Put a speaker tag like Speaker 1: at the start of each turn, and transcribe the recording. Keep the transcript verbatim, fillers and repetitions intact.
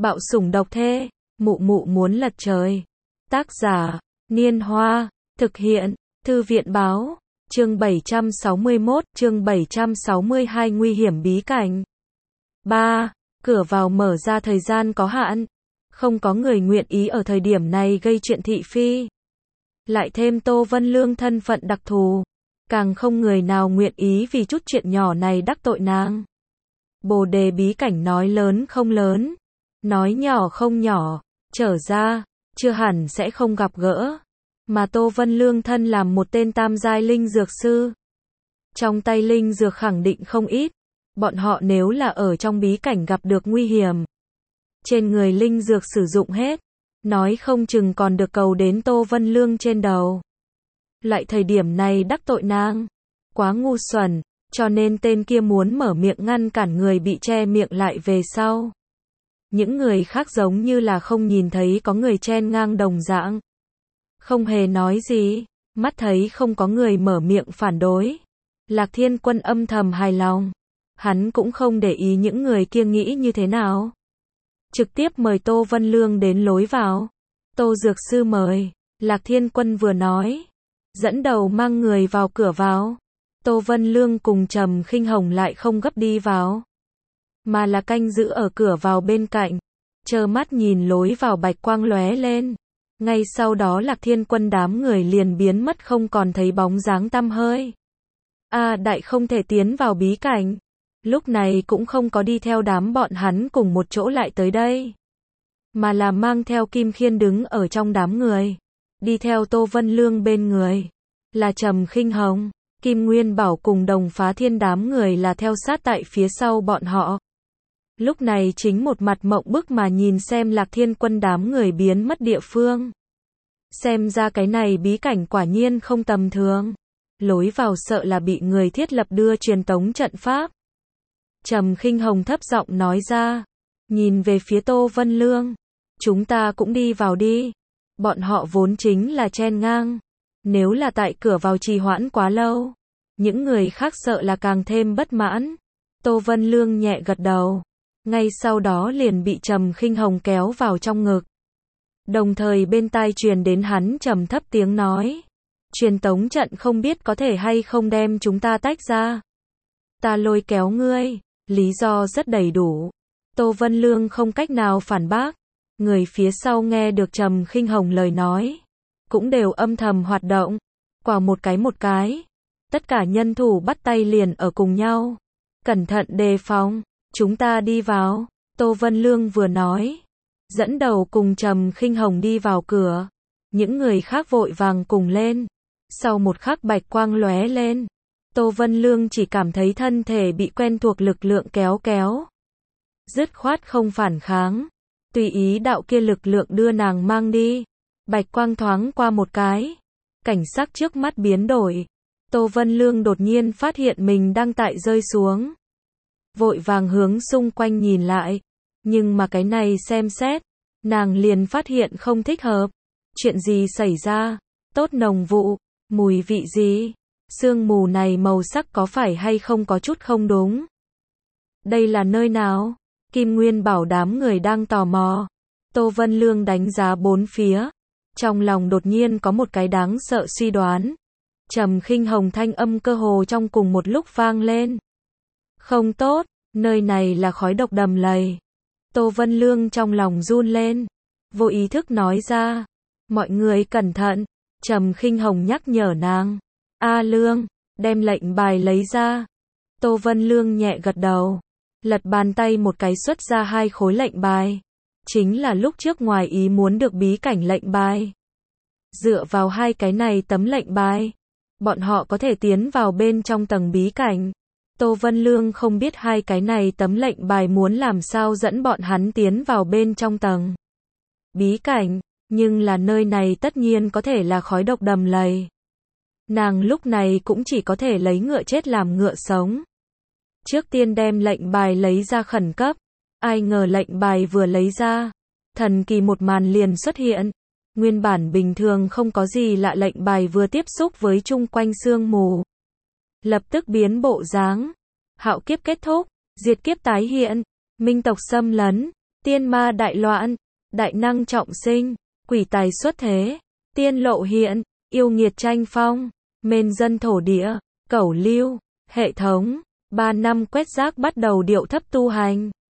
Speaker 1: Bạo sủng độc thê, mụ mụ muốn lật trời. Tác giả, Niên Hoa, thực hiện, Thư viện báo, chương bảy trăm sáu mươi mốt, chương bảy trăm sáu mươi hai nguy hiểm bí cảnh. ba. Cửa vào mở ra thời gian có hạn. Không có người nguyện ý ở thời điểm này gây chuyện thị phi. Lại thêm Tô Vân Lương thân phận đặc thù. Càng không người nào nguyện ý vì chút chuyện nhỏ này đắc tội nàng. Bồ đề bí cảnh nói lớn không lớn. Nói nhỏ không nhỏ. Trở ra, chưa hẳn sẽ không gặp gỡ. Mà Tô Vân Lương thân làm một tên tam giai linh dược sư. Trong tay linh dược khẳng định không ít. Bọn họ nếu là ở trong bí cảnh gặp được nguy hiểm. Trên người linh dược sử dụng hết. Nói không chừng còn được cầu đến Tô Vân Lương trên đầu. Lại thời điểm này đắc tội nàng. Quá ngu xuẩn. Cho nên tên kia muốn mở miệng ngăn cản người bị che miệng lại về sau. Những người khác giống như là không nhìn thấy có người chen ngang đồng dạng. Không hề nói gì. Mắt thấy không có người mở miệng phản đối. Lạc Thiên Quân âm thầm hài lòng. Hắn cũng không để ý những người kia nghĩ như thế nào. Trực tiếp mời Tô Vân Lương đến lối vào. Tô Dược Sư mời. Lạc Thiên Quân vừa nói. Dẫn đầu mang người vào cửa vào. Tô Vân Lương cùng Trầm Khinh Hồng lại không gấp đi vào. Mà là canh giữ ở cửa vào bên cạnh. Trơ mắt nhìn lối vào bạch quang lóe lên. Ngay sau đó Lạc Thiên Quân đám người liền biến mất không còn thấy bóng dáng tăm hơi. A đại không thể tiến vào bí cảnh. Lúc này cũng không có đi theo đám bọn hắn cùng một chỗ lại tới đây. Mà là mang theo Kim Khiên đứng ở trong đám người. Đi theo Tô Vân Lương bên người. Là Trầm Khinh Hồng, Kim Nguyên Bảo cùng Đồng Phá Thiên đám người là theo sát tại phía sau bọn họ. Lúc này chính một mặt mộng bức mà nhìn xem Lạc Thiên Quân đám người biến mất địa phương. Xem ra cái này bí cảnh quả nhiên không tầm thường. Lối vào sợ là bị người thiết lập đưa truyền tống trận pháp. Trầm Khinh Hồng thấp giọng nói ra. Nhìn về phía Tô Vân Lương. Chúng ta cũng đi vào đi. Bọn họ vốn chính là chen ngang. Nếu là tại cửa vào trì hoãn quá lâu. Những người khác sợ là càng thêm bất mãn. Tô Vân Lương nhẹ gật đầu. Ngay sau đó liền bị Trầm Khinh Hồng kéo vào trong ngực. Đồng thời bên tai truyền đến hắn trầm thấp tiếng nói. Truyền tống trận không biết có thể hay không đem chúng ta tách ra. Ta lôi kéo ngươi. Lý do rất đầy đủ. Tô Vân Lương không cách nào phản bác. Người phía sau nghe được Trầm Khinh Hồng lời nói. Cũng đều âm thầm hoạt động. Quả một cái một cái. Tất cả nhân thủ bắt tay liền ở cùng nhau. Cẩn thận đề phòng. Chúng ta đi vào. Tô Vân Lương vừa nói. Dẫn đầu cùng Trầm Khinh Hồng đi vào cửa. Những người khác vội vàng cùng lên. Sau một khắc bạch quang lóe lên. Tô Vân Lương chỉ cảm thấy thân thể bị quen thuộc lực lượng kéo kéo. Dứt khoát không phản kháng. Tùy ý đạo kia lực lượng đưa nàng mang đi. Bạch quang thoáng qua một cái. Cảnh sắc trước mắt biến đổi. Tô Vân Lương đột nhiên phát hiện mình đang tại rơi xuống. Vội vàng hướng xung quanh nhìn lại. Nhưng mà cái này xem xét. Nàng liền phát hiện không thích hợp. Chuyện gì xảy ra? Tốt nồng vụ. Mùi vị gì? Sương mù này màu sắc có phải hay không có chút không đúng? Đây là nơi nào? Kim Nguyên Bảo đám người đang tò mò. Tô Vân Lương đánh giá bốn phía. Trong lòng đột nhiên có một cái đáng sợ suy đoán. Trầm Khinh Hồng thanh âm cơ hồ trong cùng một lúc vang lên. Không tốt, nơi này là khói độc đầm lầy. Tô Vân Lương trong lòng run lên. Vô ý thức nói ra. Mọi người cẩn thận. Trầm Khinh Hồng nhắc nhở nàng. A Lương, đem lệnh bài lấy ra. Tô Vân Lương nhẹ gật đầu. Lật bàn tay một cái xuất ra hai khối lệnh bài. Chính là lúc trước ngoài ý muốn được bí cảnh lệnh bài. Dựa vào hai cái này tấm lệnh bài. Bọn họ có thể tiến vào bên trong tầng bí cảnh. Tô Vân Lương không biết hai cái này tấm lệnh bài muốn làm sao dẫn bọn hắn tiến vào bên trong tầng bí cảnh. Nhưng là nơi này tất nhiên có thể là khói độc đầm lầy. Nàng lúc này cũng chỉ có thể lấy ngựa chết làm ngựa sống. Trước tiên đem lệnh bài lấy ra khẩn cấp. Ai ngờ lệnh bài vừa lấy ra. Thần kỳ một màn liền xuất hiện. Nguyên bản bình thường không có gì lạ lệnh bài vừa tiếp xúc với chung quanh sương mù. Lập tức biến bộ dáng. Hạo kiếp kết thúc. Diệt kiếp tái hiện. Minh tộc xâm lấn. tiên ma đại loạn, đại năng trọng sinh, quỷ tài xuất thế, tiên lộ hiện, yêu nghiệt tranh phong, mên dân thổ địa, cẩu lưu, hệ thống, ba năm quét rác bắt đầu điệu thấp tu hành.